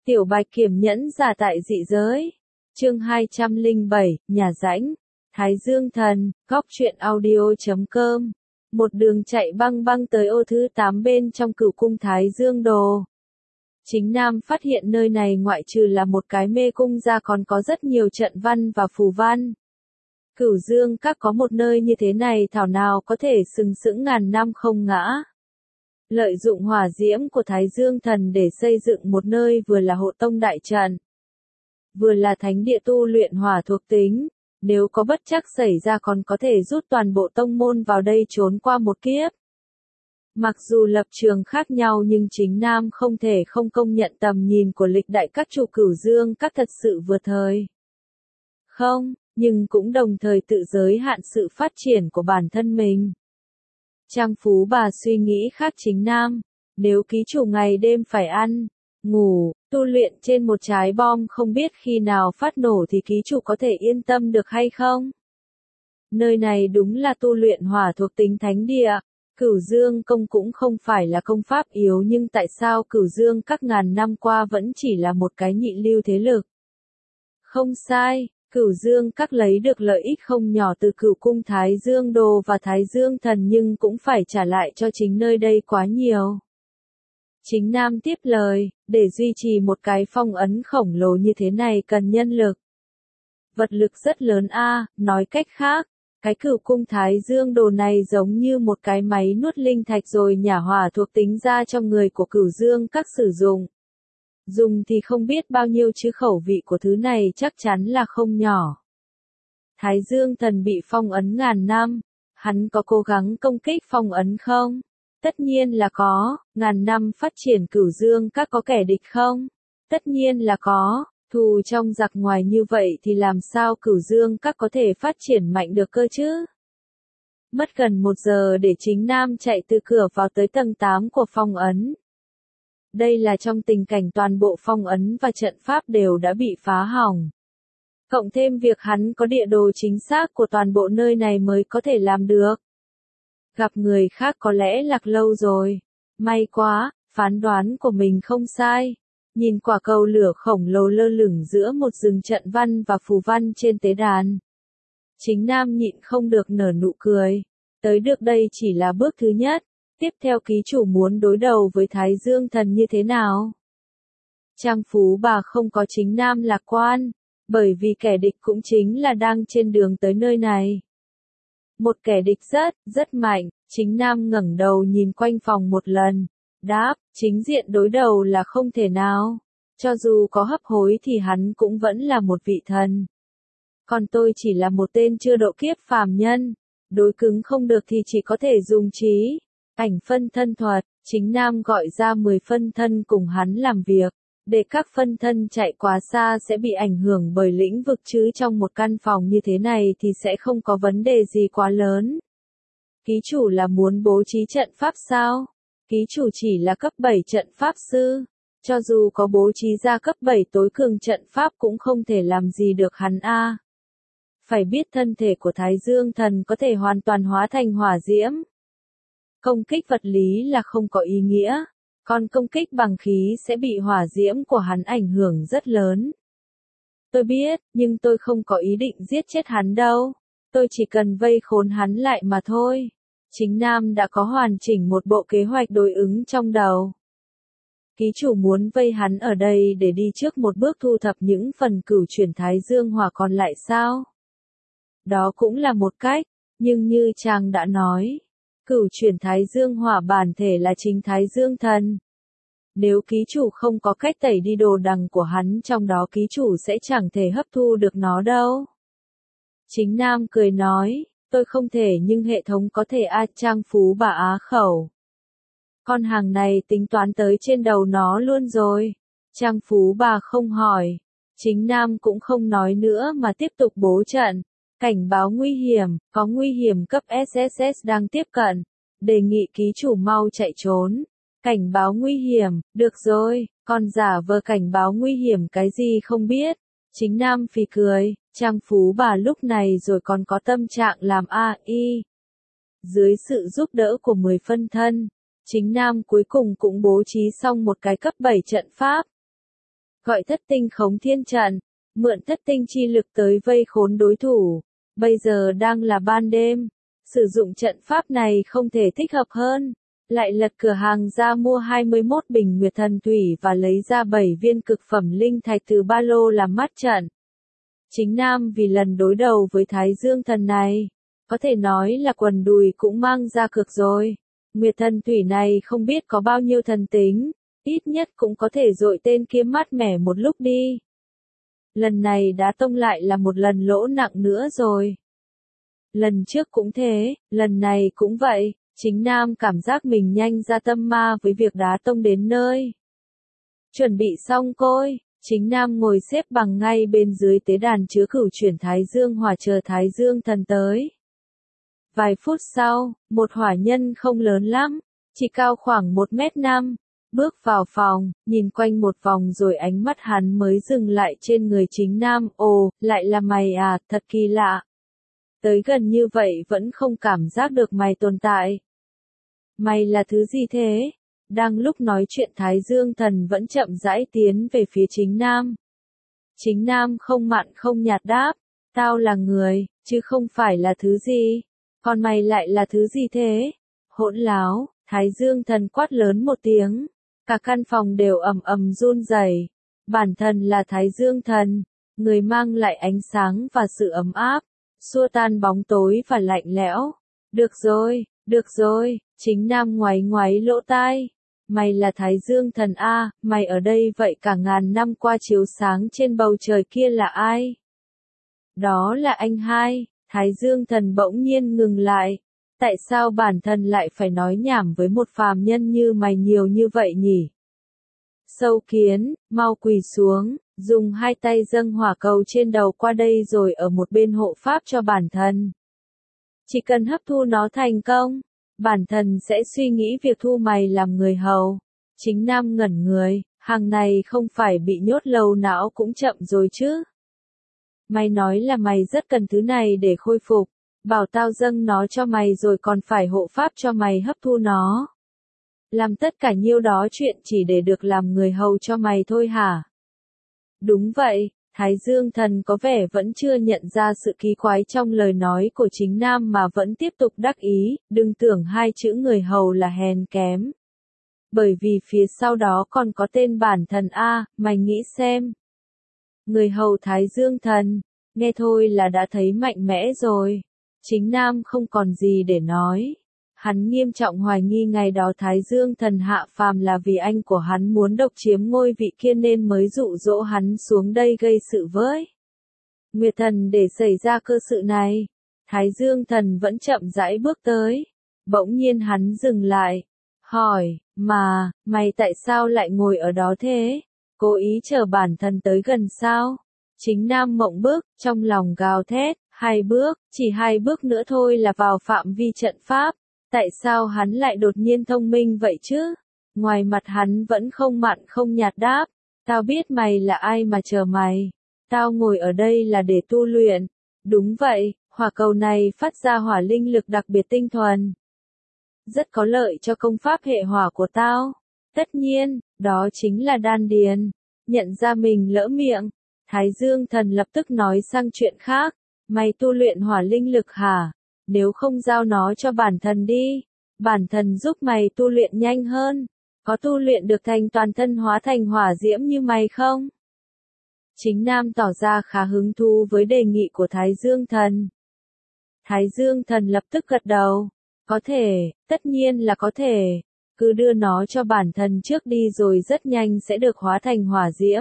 Tiểu Bạch Kiểm nhẫn giả tại dị giới. Chương 207, nhà rãnh. Thái Dương Thần, góc truyện audio.com. Một đường chạy băng băng tới ô thứ 8 bên trong Cửu cung Thái Dương Đồ. Chính Nam phát hiện nơi này ngoại trừ là một cái mê cung ra còn có rất nhiều trận văn và phù văn. Cửu Dương Các có một nơi như thế này thảo nào có thể sừng sững ngàn năm không ngã. Lợi dụng hỏa diễm của Thái Dương Thần để xây dựng một nơi vừa là hộ tông đại trận, vừa là thánh địa tu luyện hỏa thuộc tính, nếu có bất trắc xảy ra còn có thể rút toàn bộ tông môn vào đây trốn qua một kiếp. Mặc dù lập trường khác nhau nhưng Chính Nam không thể không công nhận tầm nhìn của lịch đại các chủ Cửu Dương Các thật sự vượt thời. Không, nhưng cũng đồng thời tự giới hạn sự phát triển của bản thân mình. Trang Phú Bà suy nghĩ khác Chính Nam, nếu ký chủ ngày đêm phải ăn, ngủ, tu luyện trên một trái bom không biết khi nào phát nổ thì ký chủ có thể yên tâm được hay không? Nơi này đúng là tu luyện hỏa thuộc tính thánh địa, Cửu Dương Công cũng không phải là công pháp yếu nhưng tại sao Cửu Dương Các ngàn năm qua vẫn chỉ là một cái nhị lưu thế lực? Không sai. Cửu Dương Các lấy được lợi ích không nhỏ từ Cửu cung Thái Dương Đồ và Thái Dương Thần nhưng cũng phải trả lại cho chính nơi đây quá nhiều. Chính Nam tiếp lời, để duy trì một cái phong ấn khổng lồ như thế này cần nhân lực. Vật lực rất lớn nói cách khác, cái Cửu cung Thái Dương Đồ này giống như một cái máy nuốt linh thạch rồi nhả hỏa thuộc tính ra trong người của Cửu Dương Các sử dụng. Dùng thì không biết bao nhiêu chứ khẩu vị của thứ này chắc chắn là không nhỏ. Thái Dương Thần bị phong ấn ngàn năm, hắn có cố gắng công kích phong ấn không? Tất nhiên là có. Ngàn năm phát triển Cửu Dương Các có kẻ địch không? Tất nhiên là có. Thù trong giặc ngoài như vậy thì làm sao Cửu Dương Các có thể phát triển mạnh được cơ chứ? Mất gần 1 giờ để Chính Nam chạy từ cửa vào tới tầng 8 của phong ấn. Đây là trong tình cảnh toàn bộ phong ấn và trận pháp đều đã bị phá hỏng. Cộng thêm việc hắn có địa đồ chính xác của toàn bộ nơi này mới có thể làm được. Gặp người khác có lẽ lạc lâu rồi. May quá, phán đoán của mình không sai. Nhìn quả cầu lửa khổng lồ lơ lửng giữa một rừng trận văn và phù văn trên tế đàn. Chính Nam nhịn không được nở nụ cười. Tới được đây chỉ là bước thứ nhất. Tiếp theo ký chủ muốn đối đầu với Thái Dương Thần như thế nào? Trang Phú Bà không có Chính Nam lạc quan, bởi vì kẻ địch cũng chính là đang trên đường tới nơi này. Một kẻ địch rất mạnh, Chính Nam ngẩng đầu nhìn quanh phòng một lần, đáp, chính diện đối đầu là không thể nào. Cho dù có hấp hối thì hắn cũng vẫn là một vị thần. Còn tôi chỉ là một tên chưa độ kiếp phàm nhân, đối cứng không được thì chỉ có thể dùng trí. Ảnh phân thân thuật, Chính Nam gọi ra 10 phân thân cùng hắn làm việc, để các phân thân chạy quá xa sẽ bị ảnh hưởng bởi lĩnh vực chứ trong một căn phòng như thế này thì sẽ không có vấn đề gì quá lớn. Ký chủ là muốn bố trí trận pháp sao? Ký chủ chỉ là cấp 7 trận pháp sư, cho dù có bố trí ra cấp 7 tối cường trận pháp cũng không thể làm gì được hắn Phải biết thân thể của Thái Dương Thần có thể hoàn toàn hóa thành hỏa diễm. Công kích vật lý là không có ý nghĩa, còn công kích bằng khí sẽ bị hỏa diễm của hắn ảnh hưởng rất lớn. Tôi biết, nhưng tôi không có ý định giết chết hắn đâu. Tôi chỉ cần vây khốn hắn lại mà thôi. Chính Nam đã có hoàn chỉnh một bộ kế hoạch đối ứng trong đầu. Ký chủ muốn vây hắn ở đây để đi trước một bước thu thập những phần cửu chuyển Thái Dương Hỏa còn lại sao? Đó cũng là một cách, nhưng như chàng đã nói. Cửu chuyển Thái Dương Hỏa bản thể là chính Thái Dương Thần. Nếu ký chủ không có cách tẩy đi đồ đằng của hắn trong đó ký chủ sẽ chẳng thể hấp thu được nó đâu. Chính Nam cười nói, tôi không thể nhưng hệ thống có thể Trang Phú Bà á khẩu. Con hàng này tính toán tới trên đầu nó luôn rồi. Trang Phú Bà không hỏi. Chính Nam cũng không nói nữa mà tiếp tục bố trận. Cảnh báo nguy hiểm, có nguy hiểm cấp SSS đang tiếp cận. Đề nghị ký chủ mau chạy trốn. Cảnh báo nguy hiểm, được rồi, còn giả vờ cảnh báo nguy hiểm cái gì không biết. Chính Nam phì cười, Trang Phú Bà lúc này rồi còn có tâm trạng làm AI. Dưới sự giúp đỡ của 10 phân thân, Chính Nam cuối cùng cũng bố trí xong một cái cấp 7 trận pháp. gọi thất tinh khống thiên trận, mượn thất tinh chi lực tới vây khốn đối thủ. Bây giờ đang là ban đêm, sử dụng trận pháp này không thể thích hợp hơn. Lại lật cửa hàng ra mua 21 bình nguyệt thần thủy và lấy ra 7 viên cực phẩm linh thạch từ ba lô làm mắt trận. Chính Nam vì lần đối đầu với Thái Dương thần này, có thể nói là quần đùi cũng mang ra cược rồi. Nguyệt thần thủy này không biết có bao nhiêu thần tính, ít nhất cũng có thể dội tên kia mát mẻ một lúc đi. Lần này đá tông lại là một lần lỗ nặng nữa rồi. Lần trước cũng thế, lần này cũng vậy, Chính Nam cảm giác mình nhanh ra tâm ma với việc đá tông đến nơi. Chuẩn bị xong côi, Chính Nam ngồi xếp bằng ngay bên dưới tế đàn chứa cửu chuyển Thái Dương hỏa chờ Thái Dương thần tới. Vài phút sau, một hỏa nhân không lớn lắm, chỉ cao khoảng 1m5, bước vào phòng, nhìn quanh một vòng rồi ánh mắt hắn mới dừng lại trên người Chính Nam. Ồ, lại là mày à, thật kỳ lạ. Tới gần như vậy vẫn không cảm giác được mày tồn tại. Mày là thứ gì thế? Đang lúc nói chuyện Thái Dương thần vẫn chậm rãi tiến về phía Chính Nam. Chính Nam không mặn không nhạt đáp, tao là người, chứ không phải là thứ gì. Còn mày lại là thứ gì thế? Hỗn láo, Thái Dương thần quát lớn một tiếng. Cả căn phòng đều ầm ầm run rẩy. Bản thân là Thái Dương thần, người mang lại ánh sáng và sự ấm áp, xua tan bóng tối và lạnh lẽo. Được rồi, Chính Nam ngoáy ngoáy lỗ tai. Mày là Thái Dương thần a, mày ở đây vậy cả ngàn năm qua chiếu sáng trên bầu trời kia là ai? Đó là anh hai. Thái Dương thần bỗng nhiên ngừng lại. Tại sao bản thân lại phải nói nhảm với một phàm nhân như mày nhiều như vậy nhỉ? Sâu kiến, mau quỳ xuống, dùng hai tay dâng hỏa cầu trên đầu qua đây rồi ở một bên hộ pháp cho bản thân. Chỉ cần hấp thu nó thành công, bản thân sẽ suy nghĩ việc thu mày làm người hầu. Chính Nam ngẩn người, hàng này không phải bị nhốt lâu não cũng chậm rồi chứ. Mày nói là mày rất cần thứ này để khôi phục, bảo tao dâng nó cho mày rồi còn phải hộ pháp cho mày hấp thu nó. Làm tất cả nhiêu đó chuyện chỉ để được làm người hầu cho mày thôi hả? Đúng vậy, Thái Dương thần có vẻ vẫn chưa nhận ra sự kỳ quái trong lời nói của Chính Nam mà vẫn tiếp tục đắc ý, đừng tưởng hai chữ người hầu là hèn kém. Bởi vì phía sau đó còn có tên bản thần a, mày nghĩ xem. Người hầu Thái Dương thần, nghe thôi là đã thấy mạnh mẽ rồi. Chính Nam không còn gì để nói. Hắn nghiêm trọng hoài nghi ngày đó Thái Dương thần hạ phàm là vì anh của hắn muốn độc chiếm ngôi vị kia nên mới dụ dỗ hắn xuống đây gây sự với Nguyệt thần để xảy ra cơ sự này. Thái Dương thần vẫn chậm rãi bước tới. Bỗng nhiên hắn dừng lại. Hỏi, mày tại sao lại ngồi ở đó thế? Cố ý chờ bản thân tới gần sao? Chính Nam mộng bức, trong lòng gào thét, 2 bước, chỉ 2 bước nữa thôi là vào phạm vi trận pháp. Tại sao hắn lại đột nhiên thông minh vậy chứ? Ngoài mặt hắn vẫn không mặn không nhạt đáp. Tao biết mày là ai mà chờ mày. Tao ngồi ở đây là để tu luyện. Đúng vậy, hỏa cầu này phát ra hỏa linh lực đặc biệt tinh thuần. Rất có lợi cho công pháp hệ hỏa của tao. Tất nhiên, đó chính là đan điền. Nhận ra mình lỡ miệng, Thái Dương thần lập tức nói sang chuyện khác. Mày tu luyện hỏa linh lực hả? Nếu không giao nó cho bản thân đi. Bản thân giúp mày tu luyện nhanh hơn. Có tu luyện được thành toàn thân hóa thành hỏa diễm như mày không? Chính Nam tỏ ra khá hứng thú với đề nghị của Thái Dương thần. Thái Dương thần lập tức gật đầu. Có thể, tất nhiên là có thể. Cứ đưa nó cho bản thân trước đi rồi rất nhanh sẽ được hóa thành hỏa diễm.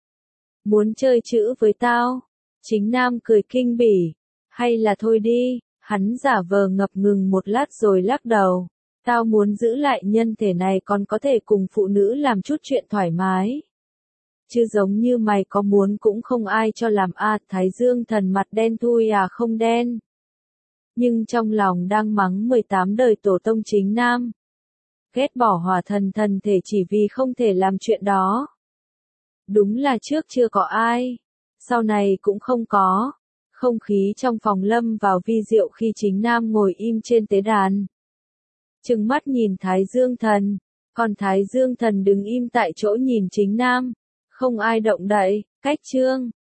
Muốn chơi chữ với tao? Chính Nam cười kinh bỉ. Hay là thôi đi, hắn giả vờ ngập ngừng một lát rồi lắc đầu. Tao muốn giữ lại nhân thể này còn có thể cùng phụ nữ làm chút chuyện thoải mái. Chứ giống như mày có muốn cũng không ai cho làm a. Thái Dương thần mặt đen thui à không đen. Nhưng trong lòng đang mắng 18 đời tổ tông Chính Nam. Ghét bỏ hỏa thần thần thể chỉ vì không thể làm chuyện đó. Đúng là trước chưa có ai. Sau này cũng không có. Không khí trong phòng lâm vào vi diệu khi Chính Nam ngồi im trên tế đàn. Trừng mắt nhìn Thái Dương thần. Còn Thái Dương thần đứng im tại chỗ nhìn Chính Nam. Không ai động đậy, cách chương.